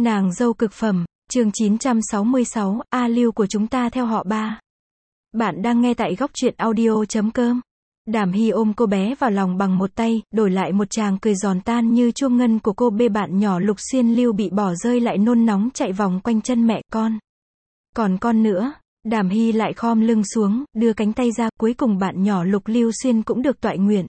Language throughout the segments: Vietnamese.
Nàng dâu cực phẩm, chương 966, A Lưu của chúng ta theo họ Ba. Bạn đang nghe tại góc truyện audio.com. Đàm Hy ôm cô bé vào lòng bằng một tay, đổi lại một tràng cười giòn tan như chuông ngân của cô bê. Bạn nhỏ Lục Xuyên Lưu bị bỏ rơi lại nôn nóng chạy vòng quanh chân mẹ. Còn con nữa. Đàm Hy lại khom lưng xuống, đưa cánh tay ra, cuối cùng bạn nhỏ Lục Lưu Xuyên cũng được toại nguyện.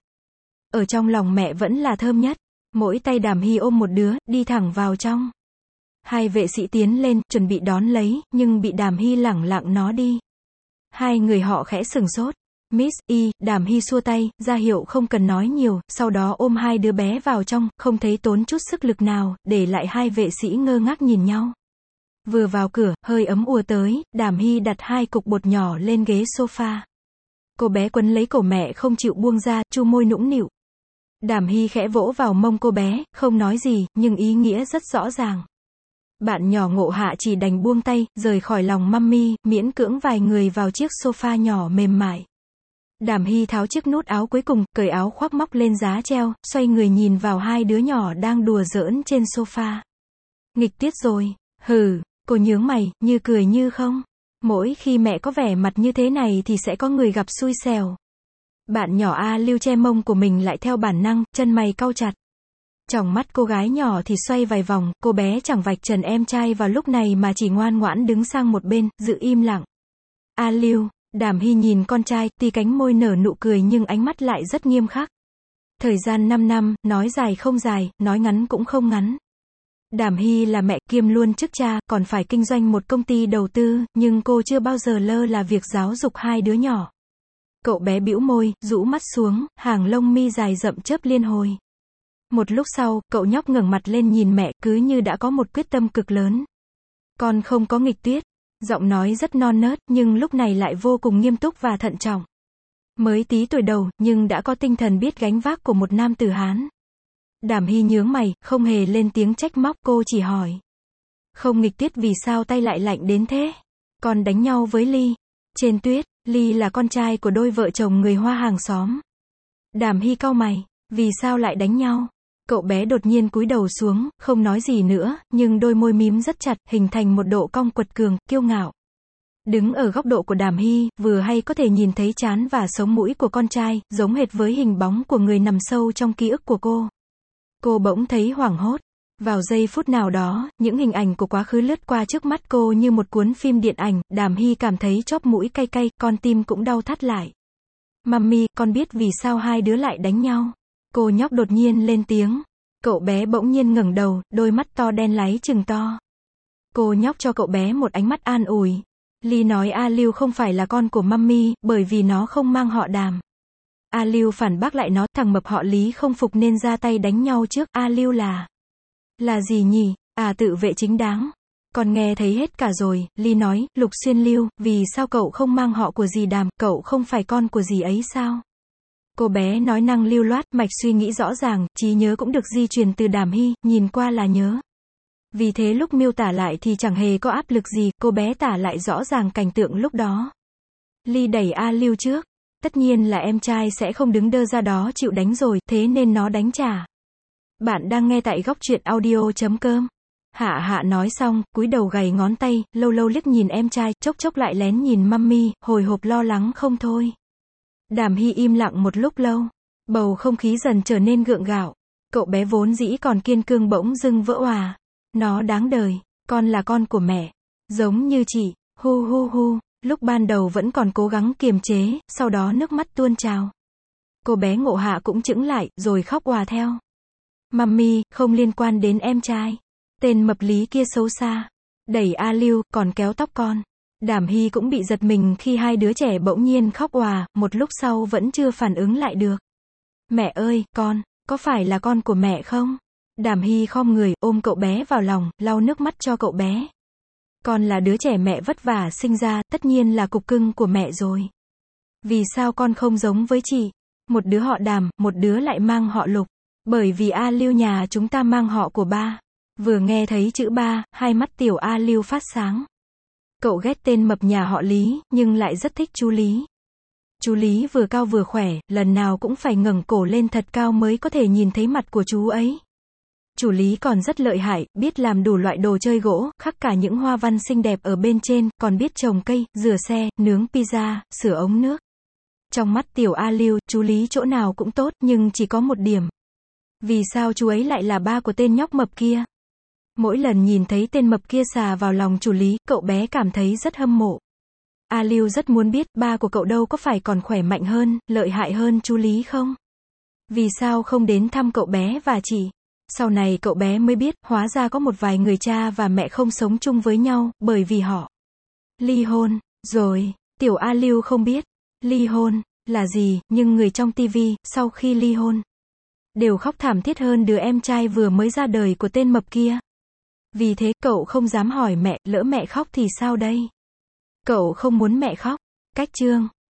Ở trong lòng mẹ vẫn là thơm nhất. Mỗi tay Đàm Hy ôm một đứa, đi thẳng vào trong. Hai vệ sĩ tiến lên, chuẩn bị đón lấy, nhưng bị Đàm Hy lẳng lặng nó đi. Hai người họ khẽ sửng sốt. Miss Y, Đàm Hy xua tay, ra hiệu không cần nói nhiều, sau đó ôm hai đứa bé vào trong, không thấy tốn chút sức lực nào, để lại hai vệ sĩ ngơ ngác nhìn nhau. Vừa vào cửa, hơi ấm ùa tới, Đàm Hy đặt hai cục bột nhỏ lên ghế sofa. Cô bé quấn lấy cổ mẹ không chịu buông ra, chu môi nũng nịu. Đàm Hy khẽ vỗ vào mông cô bé, không nói gì, nhưng ý nghĩa rất rõ ràng. Bạn nhỏ ngộ hạ chỉ đành buông tay, rời khỏi lòng mummy, miễn cưỡng vài người vào chiếc sofa nhỏ mềm mại. Đàm Hy tháo chiếc nút áo cuối cùng, cởi áo khoác móc lên giá treo, xoay người nhìn vào hai đứa nhỏ đang đùa giỡn trên sofa. Nghịch tiết rồi, hừ, cô nhướng mày, như cười như không. Mỗi khi mẹ có vẻ mặt như thế này thì sẽ có người gặp xui xẻo. Bạn nhỏ A Lưu che mông của mình lại theo bản năng, chân mày cau chặt. Tròng mắt cô gái nhỏ thì xoay vài vòng, cô bé chẳng vạch trần em trai vào lúc này mà chỉ ngoan ngoãn đứng sang một bên, giữ im lặng. A Lưu, Đàm Hy nhìn con trai, tuy cánh môi nở nụ cười nhưng ánh mắt lại rất nghiêm khắc. Thời gian 5 năm, nói dài không dài, nói ngắn cũng không ngắn. Đàm Hy là mẹ kiêm luôn chức cha, còn phải kinh doanh một công ty đầu tư, nhưng cô chưa bao giờ lơ là việc giáo dục hai đứa nhỏ. Cậu bé bĩu môi, rũ mắt xuống, hàng lông mi dài rậm chớp liên hồi. Một lúc sau, cậu nhóc ngẩng mặt lên nhìn mẹ, cứ như đã có một quyết tâm cực lớn. Con không có nghịch tuyết. Giọng nói rất non nớt, nhưng lúc này lại vô cùng nghiêm túc và thận trọng. Mới tí tuổi đầu, nhưng đã có tinh thần biết gánh vác của một nam tử Hán. Đàm Hy nhướng mày, không hề lên tiếng trách móc, cô chỉ hỏi. Không nghịch tuyết vì sao tay lại lạnh đến thế? Con đánh nhau với Ly. Trên tuyết, Ly là con trai của đôi vợ chồng người Hoa hàng xóm. Đàm Hy cau mày, vì sao lại đánh nhau? Cậu bé đột nhiên cúi đầu xuống, không nói gì nữa, nhưng đôi môi mím rất chặt, hình thành một độ cong quật cường, kiêu ngạo. Đứng ở góc độ của Đàm Hy, vừa hay có thể nhìn thấy trán và sống mũi của con trai, giống hệt với hình bóng của người nằm sâu trong ký ức của cô. Cô bỗng thấy hoảng hốt. Vào giây phút nào đó, những hình ảnh của quá khứ lướt qua trước mắt cô như một cuốn phim điện ảnh. Đàm Hy cảm thấy chóp mũi cay cay, con tim cũng đau thắt lại. Mummy, con biết vì sao hai đứa lại đánh nhau? Cô nhóc đột nhiên lên tiếng. Cậu bé bỗng nhiên ngẩng đầu, đôi mắt to đen láy trừng to. Cô nhóc cho cậu bé một ánh mắt an ủi. Ly nói A Lưu không phải là con của mummy, bởi vì nó không mang họ Đàm. A Lưu phản bác lại nó, thằng mập họ Lý không phục nên ra tay đánh nhau trước. A Lưu là gì nhỉ? À, tự vệ chính đáng. Con nghe thấy hết cả rồi. Ly nói, Lục Xuyên Lưu, vì sao cậu không mang họ của dì Đàm, cậu không phải con của dì ấy sao? Cô bé nói năng lưu loát, mạch suy nghĩ rõ ràng, trí nhớ cũng được di truyền từ Đàm Hy, nhìn qua là nhớ. Vì thế lúc miêu tả lại thì chẳng hề có áp lực gì, cô bé tả lại rõ ràng cảnh tượng lúc đó. Ly đẩy A Lưu trước. Tất nhiên là em trai sẽ không đứng đơ ra đó chịu đánh rồi, thế nên nó đánh trả. Bạn đang nghe tại góc truyện audio.com. Hạ nói xong, cúi đầu gầy ngón tay, lâu lâu liếc nhìn em trai, chốc chốc lại lén nhìn mummy, hồi hộp lo lắng không thôi. Đàm Hy im lặng một lúc lâu. Bầu không khí dần trở nên gượng gạo. Cậu bé vốn dĩ còn kiên cương bỗng dưng vỡ òa. Nó đáng đời. Con là con của mẹ. Giống như chị. Hu hu hu. Lúc ban đầu vẫn còn cố gắng kiềm chế, sau đó nước mắt tuôn trào. Cô bé ngộ hạ cũng chững lại, rồi khóc òa theo. Mummy, không liên quan đến em trai. Tên mập Lý kia xấu xa. Đẩy A Lưu, còn kéo tóc con. Đàm Hy cũng bị giật mình khi hai đứa trẻ bỗng nhiên khóc òa, một lúc sau vẫn chưa phản ứng lại được. Mẹ ơi, con, có phải là con của mẹ không? Đàm Hy khom người, ôm cậu bé vào lòng, lau nước mắt cho cậu bé. Con là đứa trẻ mẹ vất vả sinh ra, tất nhiên là cục cưng của mẹ rồi. Vì sao con không giống với chị? Một đứa họ Đàm, một đứa lại mang họ Lục. Bởi vì A Lưu nhà chúng ta mang họ của ba. Vừa nghe thấy chữ ba, hai mắt tiểu A Lưu phát sáng. Cậu ghét tên mập nhà họ Lý, nhưng lại rất thích chú Lý. Chú Lý vừa cao vừa khỏe, lần nào cũng phải ngẩng cổ lên thật cao mới có thể nhìn thấy mặt của chú ấy. Chủ Lý còn rất lợi hại, biết làm đủ loại đồ chơi gỗ, khắc cả những hoa văn xinh đẹp ở bên trên, còn biết trồng cây, rửa xe, nướng pizza, sửa ống nước. Trong mắt tiểu A Lưu, chú Lý chỗ nào cũng tốt, nhưng chỉ có một điểm. Vì sao chú ấy lại là ba của tên nhóc mập kia? Mỗi lần nhìn thấy tên mập kia xà vào lòng chủ Lý, cậu bé cảm thấy rất hâm mộ. A Lưu rất muốn biết, ba của cậu đâu có phải còn khỏe mạnh hơn, lợi hại hơn chú Lý không? Vì sao không đến thăm cậu bé và chị? Sau này cậu bé mới biết, hóa ra có một vài người cha và mẹ không sống chung với nhau, bởi vì họ ly hôn. Rồi, tiểu A Lưu không biết, ly hôn là gì, nhưng người trong tivi, sau khi ly hôn, đều khóc thảm thiết hơn đứa em trai vừa mới ra đời của tên mập kia. Vì thế, cậu không dám hỏi mẹ, lỡ mẹ khóc thì sao đây? Cậu không muốn mẹ khóc. Cách chương